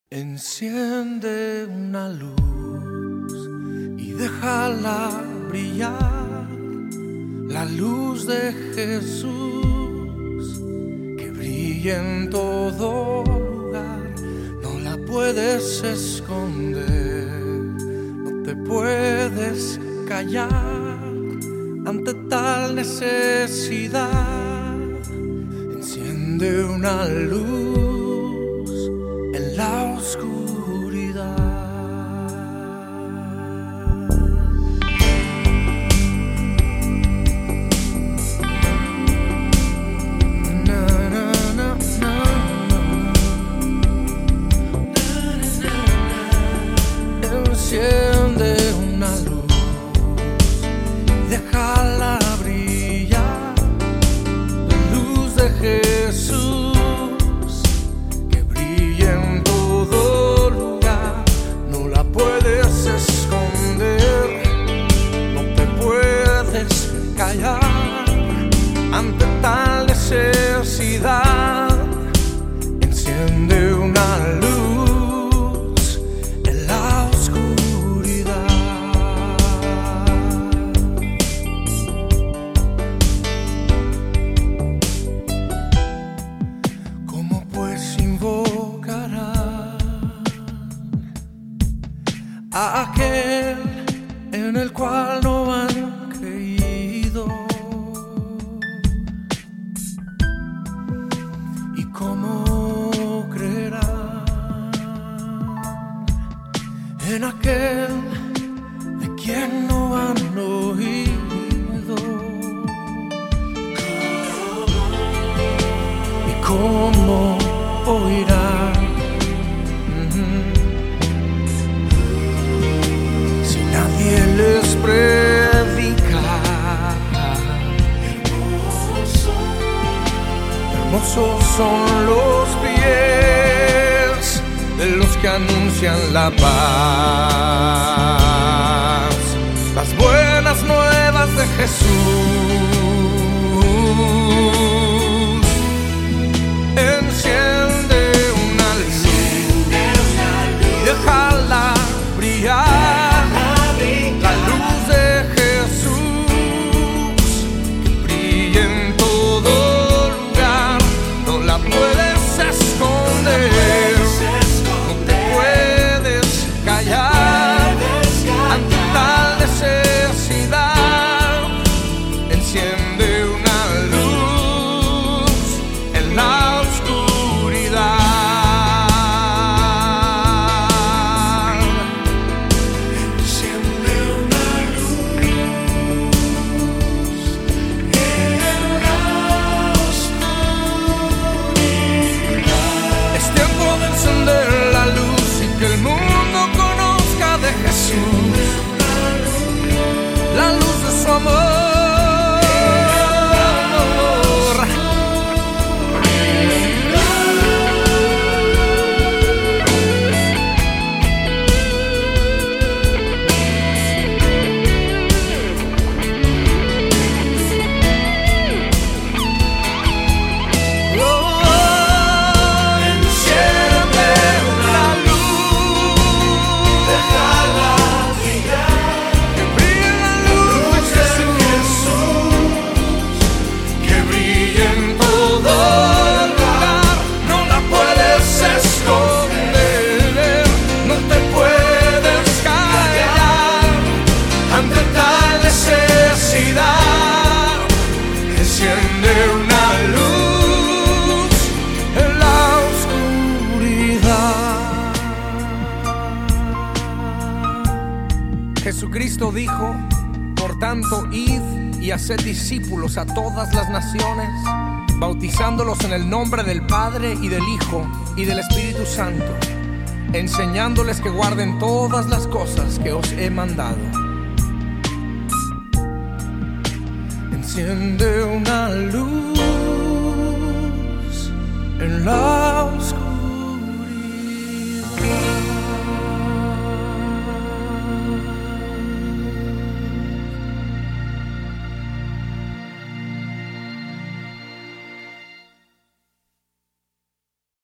Enciende una luz y déjala brillar, la luz de Jesús que brilla en todo lugar. No la puedes esconder, no te puedes callar ante tal necesidad. Enciende una luz en la oscuridad. Na, na, na, na. Enciende una luz, déjala brillar, la luz de Jesús. Ante tal necesidad, enciende una luz en la oscuridad. ¿Cómo pues invocará a aquel en el cual no han creído? ¿Y cómo creerán en aquel de quien no han oído? ¿Y cómo oirán si nadie les predica? Hermosos son los pies de los que anuncian la paz, las buenas nuevas de Jesús. Enciende una luz y déjala brillar, la luz de Jesús que brilla en todo lugar. No la puedes esconder, no te puedes callar ante tal necesidad. Enciende una luz en la oscuridad. Enciende una luz en la oscuridad. Es tiempo de encender la luz y que el mundo conozca de Jesús, la luz de su amor. Enciende una luz en la oscuridad. Jesucristo dijo: por tanto, id y haced discípulos a todas las naciones, bautizándolos en el nombre del Padre y del Hijo y del Espíritu Santo, enseñándoles que guarden todas las cosas que os he mandado. Enciende una luz en la oscuridad.